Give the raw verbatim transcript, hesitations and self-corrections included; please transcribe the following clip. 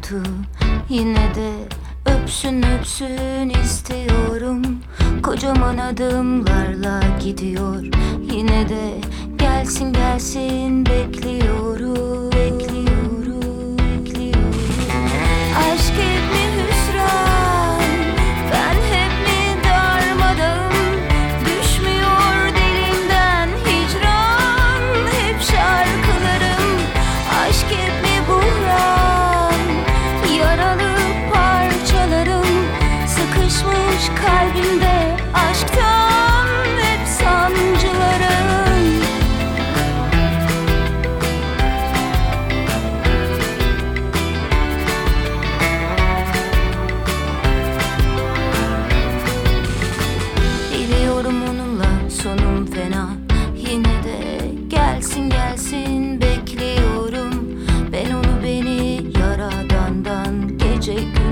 unuttu. Yine de öpsün öpsün istiyorum. Kocaman adımlarla gidiyor. Yine de gelsin gelsin bekliyorum. Bekliyorum, bekliyorum. Aşk hep mi hüsran? Ben hep mi darmadağın? Düşmüyor dilimden hicran. Hep şarkılarım. Aşk hep mi buhran? Yaralı parçalarım sıkışmış kalbimde aşktan hep sancılarım. Biliyorum onunla sonum fena. Yine de gelsin gelsin bekliyorum. Ben onu beni yaradandan gece